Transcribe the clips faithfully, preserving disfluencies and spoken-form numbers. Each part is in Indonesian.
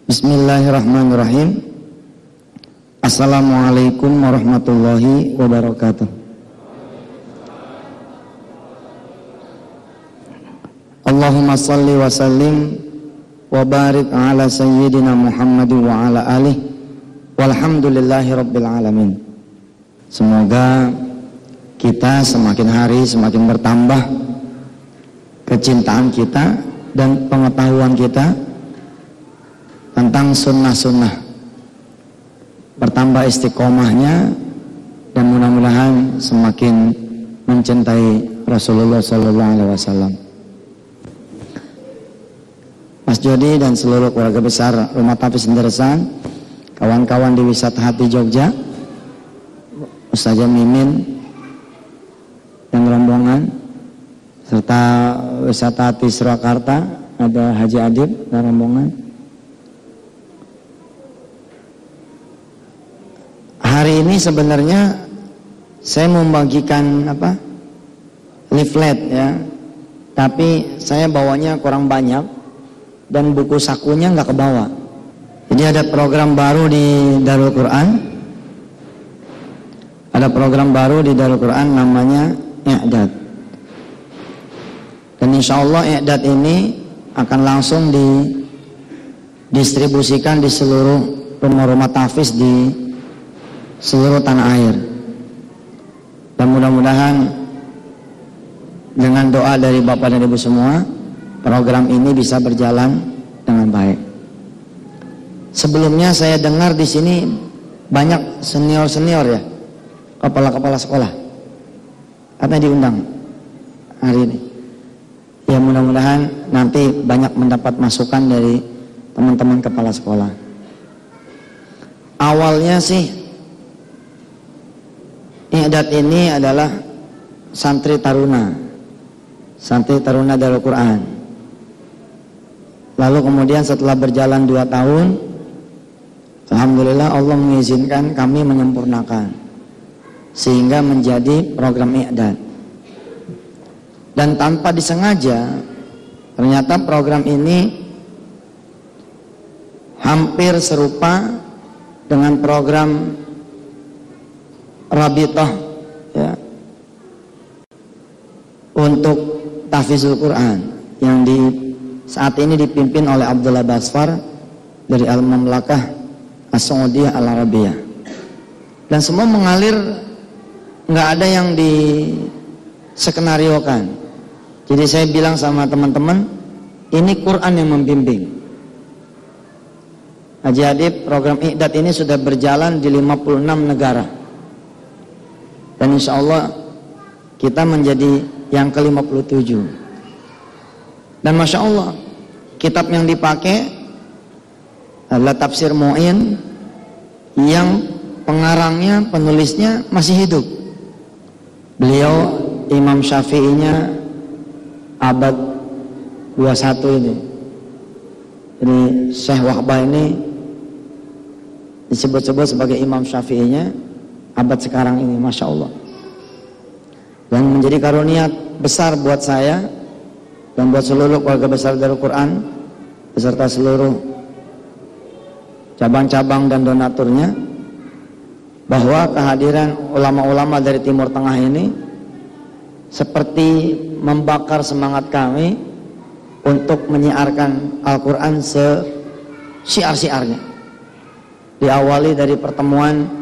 Bismillahirrahmanirrahim. Assalamualaikum warahmatullahi wabarakatuh. Allahumma salli wa sallim wa barik ala sayyidina Muhammad wa ala alihi walhamdulillahi rabbil alamin. Semoga kita semakin hari semakin bertambah kecintaan kita dan pengetahuan kita tentang sunnah-sunnah, bertambah istiqomahnya, dan mudah-mudahan semakin mencintai Rasulullah Sallallahu Alaihi Wasallam. Mas Jody dan seluruh keluarga besar Rumah Tafiz Indarsan, kawan-kawan di Wisata Hati Jogja, Ustazah Mimin dan rombongan, serta Wisata Hati Surakarta, ada Haji Adib dan rombongan. Hari ini sebenarnya saya membagikan apa leaflet ya, tapi saya bawanya kurang banyak dan buku sakunya nggak kebawa. Jadi ada program baru di Darul Quran, ada program baru di Darul Quran namanya I'dad. Dan insya Allah I'dad ini akan langsung didistribusikan di seluruh rumah-rumah tahfiz di seluruh tanah air. Dan mudah-mudahan dengan doa dari Bapak dan Ibu semua, program ini bisa berjalan dengan baik. Sebelumnya saya dengar di sini banyak senior-senior ya, kepala-kepala sekolah, katanya diundang hari ini. Ya mudah-mudahan nanti banyak mendapat masukan dari teman-teman kepala sekolah. Awalnya sih I'dad ini adalah santri taruna, santri taruna Darul Quran. Lalu kemudian setelah berjalan dua tahun, alhamdulillah Allah mengizinkan kami menyempurnakan sehingga menjadi program I'dad. Dan tanpa disengaja, ternyata program ini hampir serupa dengan program Rabitah ya, untuk tahfizul Quran yang di saat ini dipimpin oleh Abdullah Basfar dari Al-Mamlakah As-Saudiyah Al-Arabiyah. Dan semua mengalir, nggak ada yang diskenariokan. Jadi saya bilang sama teman-teman, ini Quran yang membimbing. Haji Adib, program I'dad ini sudah berjalan di lima puluh enam negara. Dan insya Allah kita menjadi yang ke lima puluh tujuh. Dan Masya Allah, kitab yang dipakai adalah Tafsir Mu'in yang pengarangnya, penulisnya masih hidup. Beliau Imam Syafi'inya abad dua puluh satu ini. Jadi Syekh Wahbah ini disebut-sebut sebagai Imam Syafi'inya abad sekarang ini, Masya Allah. Dan menjadi karunia besar buat saya dan buat seluruh keluarga besar Darul Quran beserta seluruh cabang-cabang dan donaturnya, bahwa kehadiran ulama-ulama dari Timur Tengah ini seperti membakar semangat kami untuk menyiarkan Al-Quran se-syiar-syiarnya. Diawali dari pertemuan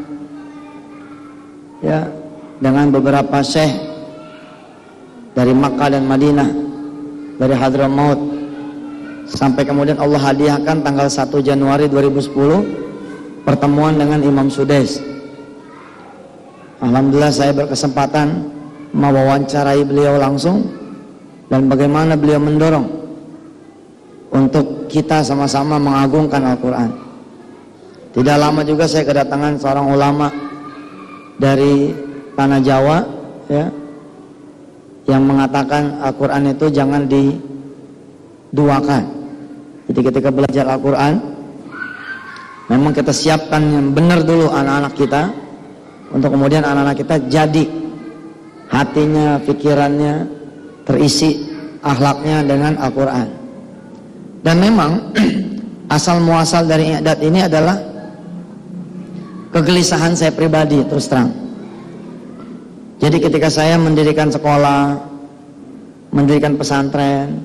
ya dengan beberapa syekh dari Makkah dan Madinah, dari Hadramaut, sampai kemudian Allah hadiahkan tanggal satu Januari dua ribu sepuluh pertemuan dengan Imam Sudais. Alhamdulillah saya berkesempatan mewawancarai beliau langsung, dan bagaimana beliau mendorong untuk kita sama-sama mengagungkan Al-Quran. Tidak lama juga saya kedatangan seorang ulama dari tanah Jawa ya, yang mengatakan Al-Quran itu jangan diduakan. Jadi ketika belajar Al-Quran memang kita siapkan yang benar dulu anak-anak kita, untuk kemudian anak-anak kita jadi hatinya, pikirannya terisi akhlaknya dengan Al-Quran. Dan memang asal muasal dari i'dad ini adalah kegelisahan saya pribadi, terus terang. Jadi ketika saya mendirikan sekolah, mendirikan pesantren,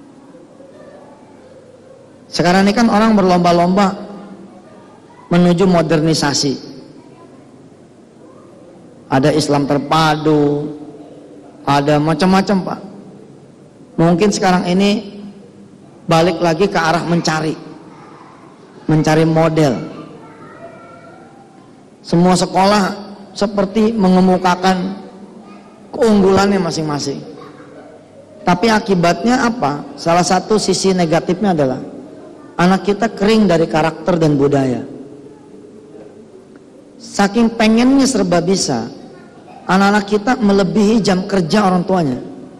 sekarang ini kan orang berlomba-lomba menuju modernisasi. Ada Islam terpadu, ada macam-macam Pak. Mungkin sekarang ini balik lagi ke arah mencari mencari model. Semua sekolah seperti mengemukakan keunggulannya masing-masing. Tapi akibatnya apa? Salah satu sisi negatifnya adalah anak kita kering dari karakter dan budaya. Saking pengennya serba bisa, anak-anak kita melebihi jam kerja orang tuanya.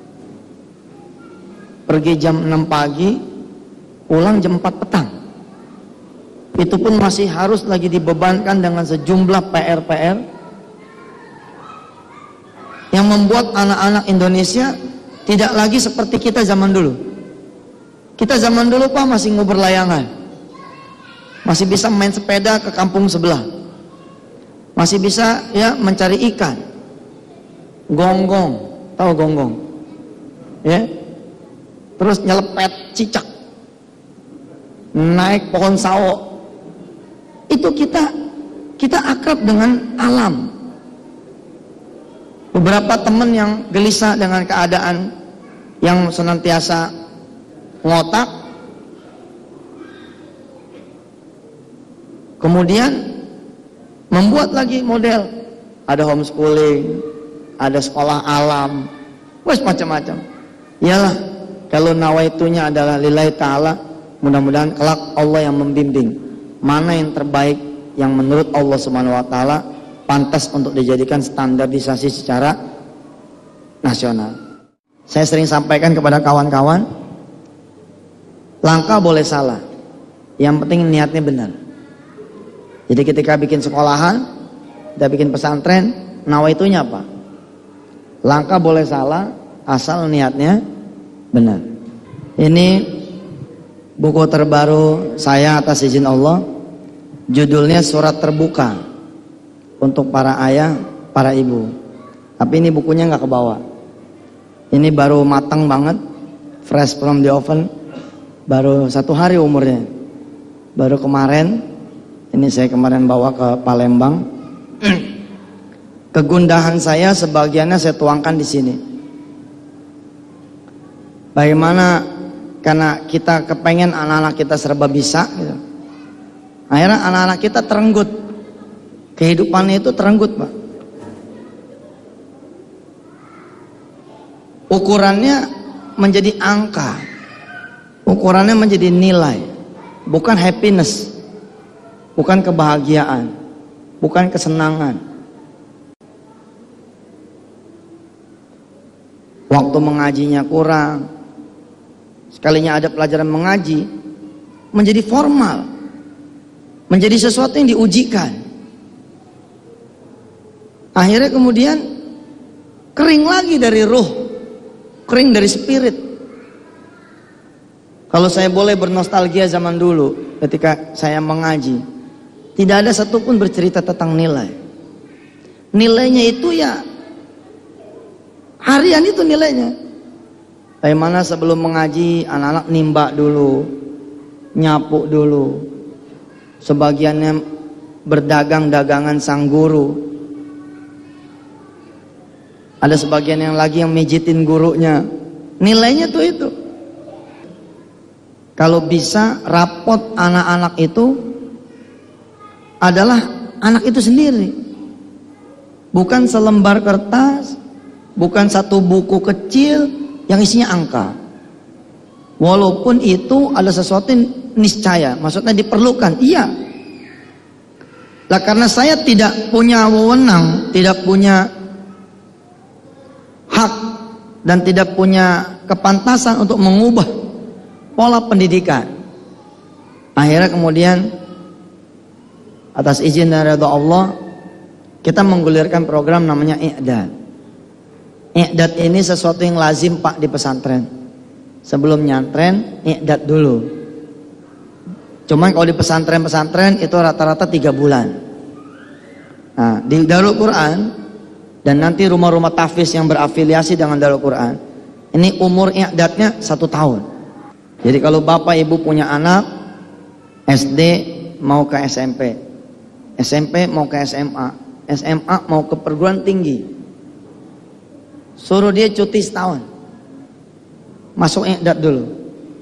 Pergi jam enam pagi, pulang jam empat petang. Itu pun masih harus lagi dibebankan dengan sejumlah P R-P R yang membuat anak-anak Indonesia tidak lagi seperti kita zaman dulu. Kita zaman dulu Pak masih ngubur layangan, masih bisa main sepeda ke kampung sebelah, masih bisa ya mencari ikan, gonggong, tahu gonggong? Ya, terus nyelepet cicak, naik pohon sawo. Itu kita kita akrab dengan alam. Beberapa teman yang gelisah dengan keadaan yang senantiasa ngotak, kemudian membuat lagi model, ada homeschooling, ada sekolah alam, wes macam-macam. Iyalah, kalau nawaitunya adalah lillahi ta'ala, mudah-mudahan kelak Allah yang membimbing mana yang terbaik yang menurut Allah Subhanahu wa taala pantas untuk dijadikan standarisasi secara nasional. Saya sering sampaikan kepada kawan-kawan, langkah boleh salah, yang penting niatnya benar. Jadi ketika bikin sekolahan, kita bikin pesantren, nawaitunya apa? Langkah boleh salah, asal niatnya benar. Ini buku terbaru saya atas izin Allah, judulnya Surat Terbuka untuk para ayah, para ibu. Tapi ini bukunya nggak kebawa. Ini baru matang banget, fresh from the oven, baru satu hari umurnya. Baru kemarin, ini saya kemarin bawa ke Palembang. Kegundahan saya sebagiannya saya tuangkan di sini. Bagaimana karena kita kepengen anak-anak kita serba bisa gitu. Akhirnya anak-anak kita terenggut. Kehidupannya itu terenggut Pak. Ukurannya menjadi angka, ukurannya menjadi nilai, bukan happiness, bukan kebahagiaan, bukan kesenangan. Waktu mengajinya kurang, sekalinya ada pelajaran mengaji menjadi formal, menjadi sesuatu yang diujikan. Akhirnya kemudian kering lagi dari ruh, kering dari spirit. Kalau saya boleh bernostalgia zaman dulu ketika saya mengaji, tidak ada satupun bercerita tentang nilai. Nilainya itu ya harian, itu nilainya. Bagaimana sebelum mengaji anak-anak nimba dulu, nyapu dulu, sebagiannya berdagang dagangan sang guru, ada sebagian yang lagi yang mijitin gurunya. Nilainya tuh itu. Kalau bisa rapot anak-anak itu adalah anak itu sendiri, bukan selembar kertas, bukan satu buku kecil yang isinya angka. Walaupun itu ada sesuatu yang niscaya, maksudnya diperlukan, iya. Lah karena saya tidak punya wewenang, tidak punya hak dan tidak punya kepantasan untuk mengubah pola pendidikan. Akhirnya kemudian atas izin dan ridha Allah kita menggulirkan program namanya i'dad. I'dad ini sesuatu yang lazim Pak di pesantren. Sebelum nyantren, i'dad dulu. Cuman kalau di pesantren-pesantren itu rata-rata tiga bulan. Nah, di Darul Quran dan nanti rumah-rumah tahfiz yang berafiliasi dengan Darul Quran, ini umur i'dadnya satu tahun. Jadi kalau bapak ibu punya anak S D mau ke S M P, S M P mau ke S M A, S M A mau ke perguruan tinggi, suruh dia cuti setahun, masuk i'dad dulu.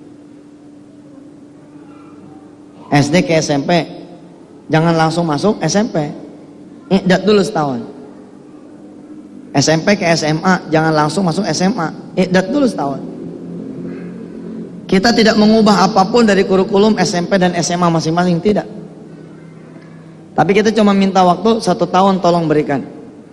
S D ke S M P, jangan langsung masuk S M P, i'dad dulu setahun. S M P ke S M A, jangan langsung masuk S M A, i'dad dulu setahun. Kita tidak mengubah apapun dari kurikulum S M P dan S M A masing-masing, tidak. Tapi kita cuma minta waktu satu tahun, tolong berikan.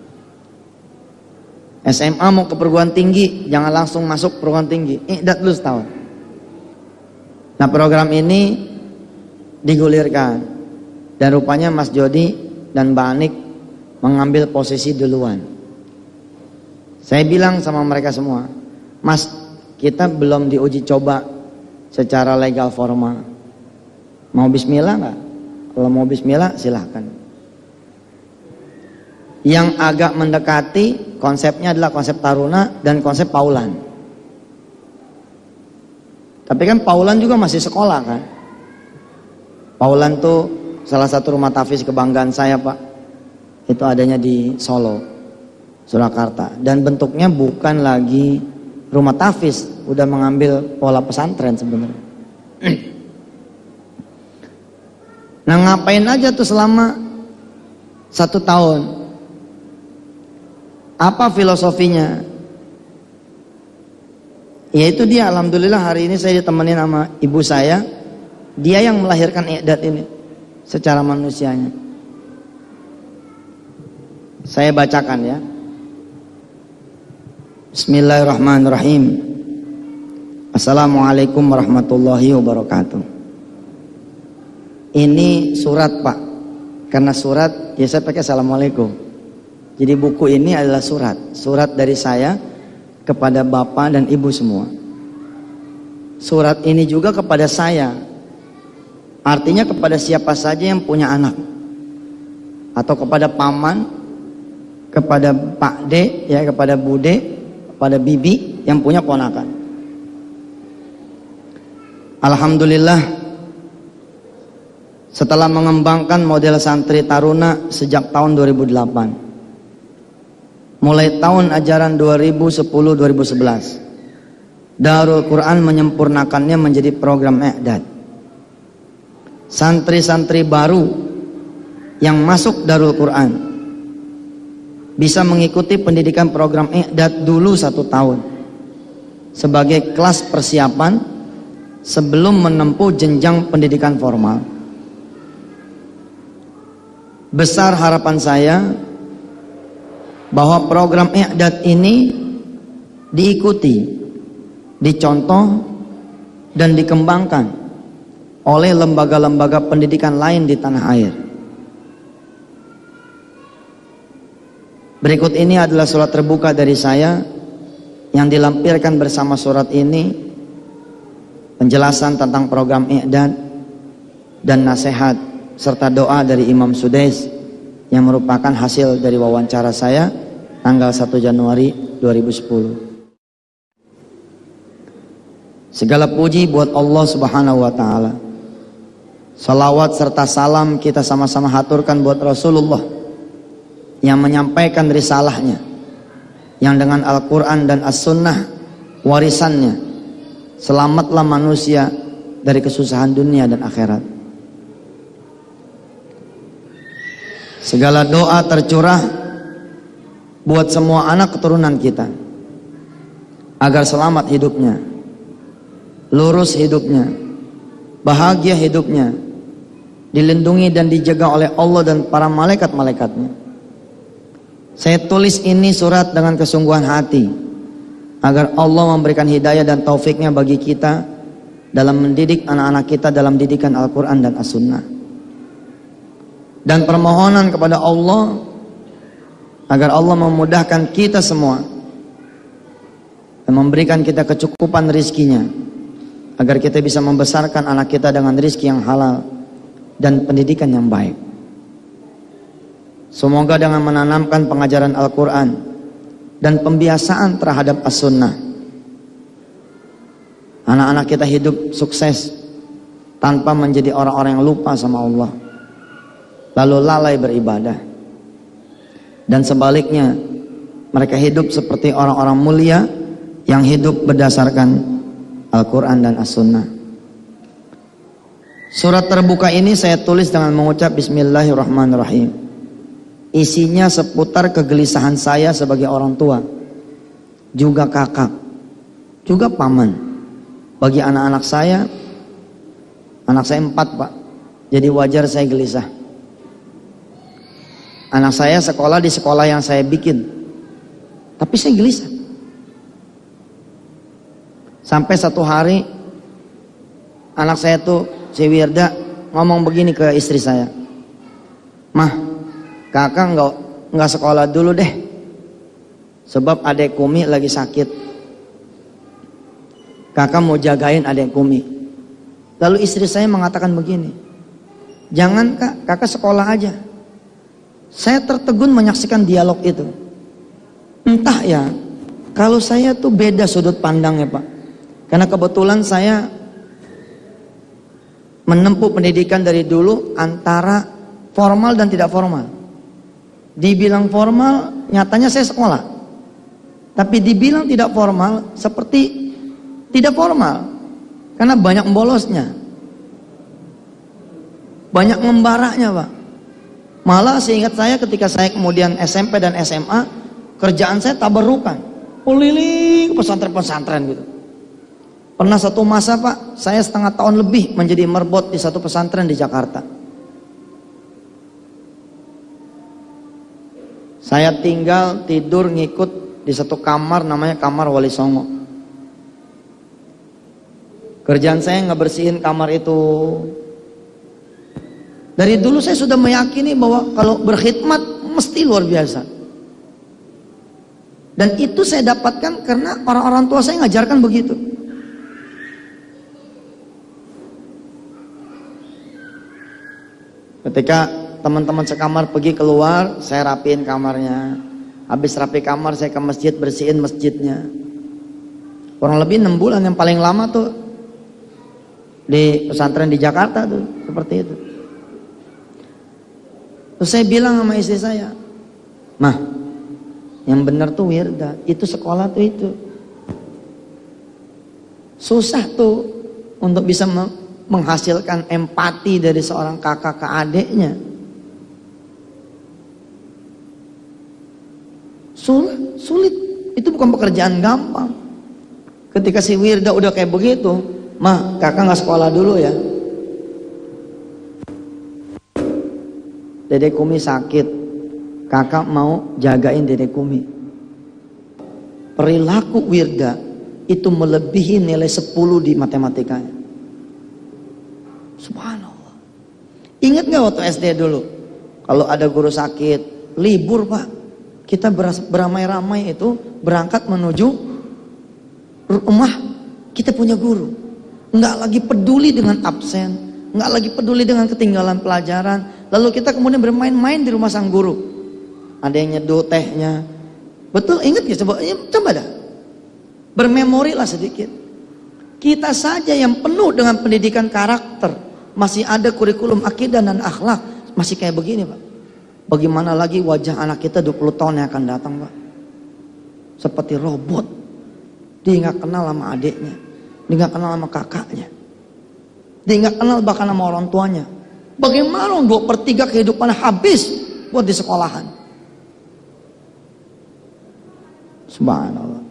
S M A mau ke perguruan tinggi, jangan langsung masuk perguruan tinggi, i'dad dulu setahun. Nah, program ini digulirkan dan rupanya Mas Jody dan Mbak Anik mengambil posisi duluan. Saya bilang sama mereka semua, Mas, kita belum diuji coba secara legal formal. Mau bismillah nggak? Kalau mau bismillah silahkan. Yang agak mendekati konsepnya adalah konsep taruna dan konsep paulan. Tapi kan paulan juga masih sekolah kan. Paulan tuh salah satu rumah tahfiz kebanggaan saya, Pak. Itu adanya di Solo, Surakarta. Dan bentuknya bukan lagi rumah tahfiz, udah mengambil pola pesantren sebenarnya. Nah, ngapain aja tuh selama satu tahun? Apa filosofinya? Ya itu dia, alhamdulillah hari ini saya ditemenin sama ibu saya. Dia yang melahirkan i'dad ini secara manusianya. Saya bacakan ya. Bismillahirrahmanirrahim. Assalamualaikum warahmatullahi wabarakatuh. Ini surat, Pak. Karena surat ya saya pakai assalamualaikum. Jadi buku ini adalah surat. Surat dari saya kepada Bapak dan Ibu semua. Surat ini juga kepada saya. Artinya kepada siapa saja yang punya anak, atau kepada paman, kepada Pak D, ya, kepada Bude, kepada Bibi yang punya ponakan. Alhamdulillah, setelah mengembangkan model santri taruna sejak tahun dua ribu delapan, mulai tahun ajaran dua ribu sepuluh dua ribu sebelas, Darul Quran menyempurnakannya menjadi program i'dad. Santri-santri baru yang masuk Darul Quran bisa mengikuti pendidikan program i'dad dulu satu tahun sebagai kelas persiapan sebelum menempuh jenjang pendidikan formal. Besar harapan saya bahwa program i'dad ini diikuti, dicontoh dan dikembangkan oleh lembaga-lembaga pendidikan lain di tanah air. Berikut ini adalah surat terbuka dari saya yang dilampirkan bersama surat ini, penjelasan tentang program i'dad dan nasihat serta doa dari Imam Sudais yang merupakan hasil dari wawancara saya tanggal satu Januari dua ribu sepuluh. Segala puji buat Allah Subhanahu wa taala. Salawat serta salam kita sama-sama haturkan buat Rasulullah yang menyampaikan risalahnya, yang dengan Al-Quran dan As-Sunnah warisannya. Selamatlah manusia dari kesusahan dunia dan akhirat. Segala doa tercurah buat semua anak keturunan kita agar selamat hidupnya, lurus hidupnya, bahagia hidupnya, dilindungi dan dijaga oleh Allah dan para malaikat-malaikatnya. Saya tulis ini surat dengan kesungguhan hati agar Allah memberikan hidayah dan taufiknya bagi kita dalam mendidik anak-anak kita dalam didikan Al-Quran dan As-Sunnah. Dan permohonan kepada Allah agar Allah memudahkan kita semua dan memberikan kita kecukupan rizkinya agar kita bisa membesarkan anak kita dengan rizki yang halal dan pendidikan yang baik. Semoga dengan menanamkan pengajaran Al-Quran dan pembiasaan terhadap As-Sunnah, anak-anak kita hidup sukses tanpa menjadi orang-orang yang lupa sama Allah, lalu lalai beribadah. Dan sebaliknya, mereka hidup seperti orang-orang mulia yang hidup berdasarkan Al-Quran dan As-Sunnah. Surat terbuka ini saya tulis dengan mengucap Bismillahirrahmanirrahim. Isinya seputar kegelisahan saya sebagai orang tua, juga kakak, juga paman. Bagi anak-anak saya, anak saya empat pak, jadi wajar saya gelisah. Anak saya sekolah di sekolah yang saya bikin, tapi saya gelisah. Sampai satu hari anak saya tuh si Wirda ngomong begini ke istri saya, "Mah, kakak nggak nggak sekolah dulu deh, sebab adek Kumi lagi sakit. Kakak mau jagain adek Kumi." Lalu istri saya mengatakan begini, "Jangan kak, kakak sekolah aja." Saya tertegun menyaksikan dialog itu. Entah ya, kalau saya tuh beda sudut pandangnya pak. Karena kebetulan saya menempuh pendidikan dari dulu antara formal dan tidak formal. Dibilang formal, nyatanya saya sekolah. Tapi dibilang tidak formal, seperti tidak formal. Karena banyak membolosnya. Banyak membaraknya pak. Malah seingat saya ketika saya kemudian S M P dan S M A, kerjaan saya tabarukan. Keliling pesantren-pesantren gitu. Pernah satu masa pak, saya setengah tahun lebih menjadi merbot di satu pesantren di Jakarta. Saya tinggal tidur ngikut di satu kamar namanya kamar Wali Songo. Kerjaan saya ngebersihin kamar itu. Dari dulu saya sudah meyakini bahwa kalau berkhidmat mesti luar biasa. Dan itu saya dapatkan karena orang-orang tua saya ngajarkan begitu. Ketika teman-teman sekamar pergi keluar, saya rapiin kamarnya. Habis rapi kamar, saya ke masjid, bersihin masjidnya. Kurang lebih enam bulan, yang paling lama tuh di pesantren di Jakarta tuh, seperti itu. Terus saya bilang sama istri saya, "Mah, yang benar tuh Wirda, itu sekolah tuh itu. Susah tuh untuk bisa menghasilkan empati dari seorang kakak ke adiknya. Sulit, sulit. Itu bukan pekerjaan gampang." Ketika si Wirda udah kayak begitu, "Mah, kakak nggak sekolah dulu ya. Dedek Kumi sakit, kakak mau jagain Dedek Kumi." Perilaku Wirda itu melebihi nilai sepuluh di matematikanya. Subhanallah. Ingat gak waktu S D dulu, kalau ada guru sakit, libur pak, kita beramai-ramai itu berangkat menuju rumah kita punya guru. Nggak lagi peduli dengan absen, nggak lagi peduli dengan ketinggalan pelajaran. Lalu kita kemudian bermain-main di rumah sang guru. Ada yang nyeduh tehnya. Betul, ingat ya, coba, ya, coba dah. Bermemori lah sedikit. Kita saja yang penuh dengan pendidikan karakter, masih ada kurikulum akidah dan akhlak, masih kayak begini pak. Bagaimana lagi wajah anak kita dua puluh tahun yang akan datang pak. Seperti robot. Dia nggak kenal sama adiknya, dia nggak kenal sama kakaknya, dia nggak kenal bahkan sama orang tuanya. Bagaimana dua per tiga kehidupan habis buat di sekolahan. Subhanallah.